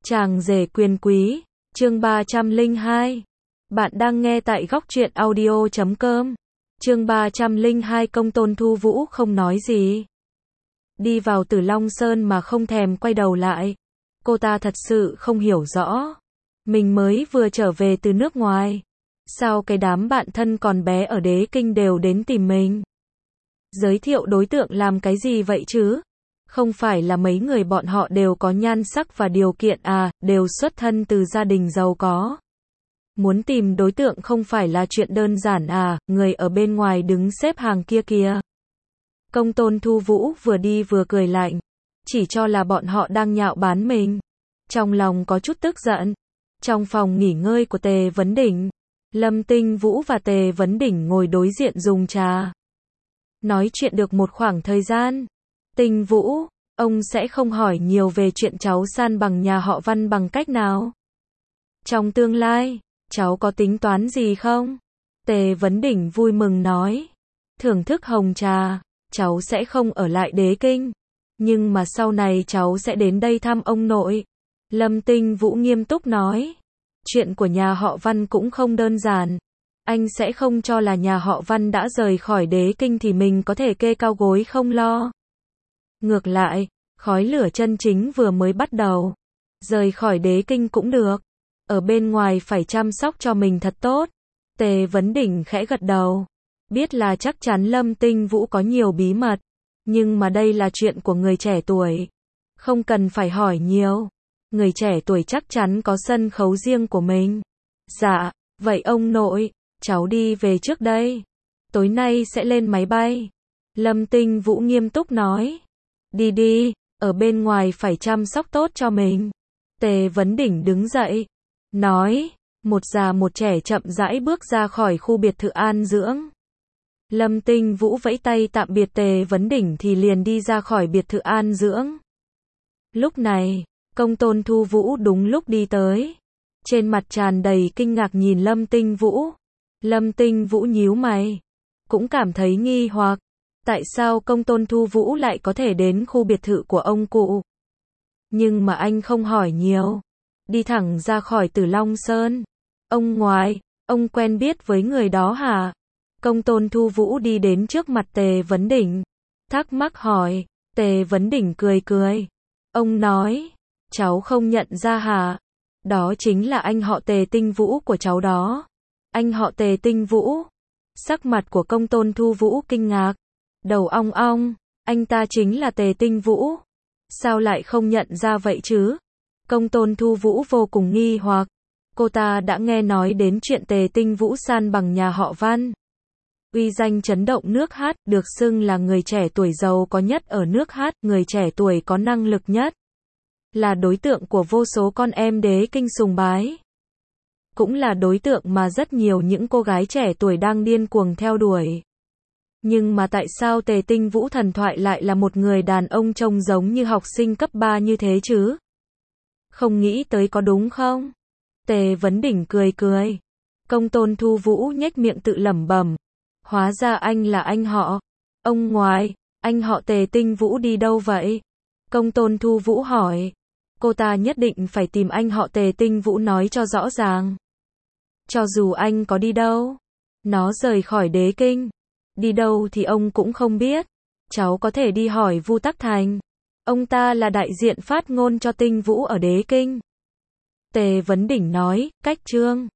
Chàng rể quyền quý, chương 302. Bạn đang nghe tại góc truyện audio.com. Chương 302 Công Tôn Thu Vũ không nói gì. Đi vào Tử Long Sơn mà không thèm quay đầu lại. Cô ta thật sự không hiểu rõ. Mình mới vừa trở về từ nước ngoài. Sao cái đám bạn thân còn bé ở Đế Kinh đều đến tìm mình? Giới thiệu đối tượng làm cái gì vậy chứ? Không phải là mấy người bọn họ đều có nhan sắc và điều kiện à, đều xuất thân từ gia đình giàu có. Muốn tìm đối tượng không phải là chuyện đơn giản à, người ở bên ngoài đứng xếp hàng kia kìa. Công Tôn Thu Vũ vừa đi vừa cười lạnh, chỉ cho là bọn họ đang nhạo báng mình. Trong lòng có chút tức giận. Trong phòng nghỉ ngơi của Tề Vấn Đỉnh, Lâm Tinh Vũ và Tề Vấn Đỉnh ngồi đối diện dùng trà. Nói chuyện được một khoảng thời gian. Tinh Vũ, ông sẽ không hỏi nhiều về chuyện cháu san bằng nhà họ Văn bằng cách nào? Trong tương lai, cháu có tính toán gì không? Tề Vấn Đỉnh vui mừng nói. Thưởng thức hồng trà, cháu sẽ không ở lại Đế Kinh. Nhưng mà sau này cháu sẽ đến đây thăm ông nội. Lâm Tinh Vũ nghiêm túc nói. Chuyện của nhà họ Văn cũng không đơn giản. Anh sẽ không cho là nhà họ Văn đã rời khỏi Đế Kinh thì mình có thể kê cao gối không lo. Ngược lại, khói lửa chân chính vừa mới bắt đầu. Rời khỏi Đế Kinh cũng được. Ở bên ngoài phải chăm sóc cho mình thật tốt. Tề Vấn Đỉnh khẽ gật đầu. Biết là chắc chắn Lâm Tinh Vũ có nhiều bí mật. Nhưng mà đây là chuyện của người trẻ tuổi. Không cần phải hỏi nhiều. Người trẻ tuổi chắc chắn có sân khấu riêng của mình. Dạ, vậy ông nội, cháu đi về trước đây. Tối nay sẽ lên máy bay. Lâm Tinh Vũ nghiêm túc nói. Đi đi, ở bên ngoài phải chăm sóc tốt cho mình. Tề Vấn Đỉnh đứng dậy. Nói, một già một trẻ chậm rãi bước ra khỏi khu biệt thự an dưỡng. Lâm Tinh Vũ vẫy tay tạm biệt Tề Vấn Đỉnh thì liền đi ra khỏi biệt thự an dưỡng. Lúc này, Công Tôn Thu Vũ đúng lúc đi tới. Trên mặt tràn đầy kinh ngạc nhìn Lâm Tinh Vũ. Lâm Tinh Vũ nhíu mày. Cũng cảm thấy nghi hoặc. Tại sao Công Tôn Thu Vũ lại có thể đến khu biệt thự của ông cụ? Nhưng mà anh không hỏi nhiều. Đi thẳng ra khỏi Tử Long Sơn. Ông ngoại, ông quen biết với người đó hả? Công Tôn Thu Vũ đi đến trước mặt Tề Vấn Đỉnh. Thắc mắc hỏi. Tề Vấn Đỉnh cười cười. Ông nói, cháu không nhận ra hả? Đó chính là anh họ Tề Tinh Vũ của cháu đó. Anh họ Tề Tinh Vũ. Sắc mặt của Công Tôn Thu Vũ kinh ngạc. Đầu ong ong, anh ta chính là Tề Tinh Vũ. Sao lại không nhận ra vậy chứ? Công Tôn Thu Vũ vô cùng nghi hoặc. Cô ta đã nghe nói đến chuyện Tề Tinh Vũ san bằng nhà họ Văn. Uy danh chấn động nước Hát, được xưng là người trẻ tuổi giàu có nhất ở nước Hát, người trẻ tuổi có năng lực nhất. Là đối tượng của vô số con em Đế Kinh sùng bái. Cũng là đối tượng mà rất nhiều những cô gái trẻ tuổi đang điên cuồng theo đuổi. Nhưng mà tại sao Tề Tinh Vũ thần thoại lại là một người đàn ông trông giống như học sinh cấp 3 như thế chứ? Không nghĩ tới có đúng không? Tề Vấn Đỉnh cười cười. Công Tôn Thu Vũ nhếch miệng tự lẩm bẩm. Hóa ra anh là anh họ. Ông ngoại, anh họ Tề Tinh Vũ đi đâu vậy? Công Tôn Thu Vũ hỏi. Cô ta nhất định phải tìm anh họ Tề Tinh Vũ nói cho rõ ràng. Cho dù anh có đi đâu, nó rời khỏi Đế Kinh. Đi đâu thì ông cũng không biết. Cháu có thể đi hỏi Vu Tắc Thành. Ông ta là đại diện phát ngôn cho Tinh Vũ ở Đế Kinh. Tề Vấn Đỉnh nói, cách chương.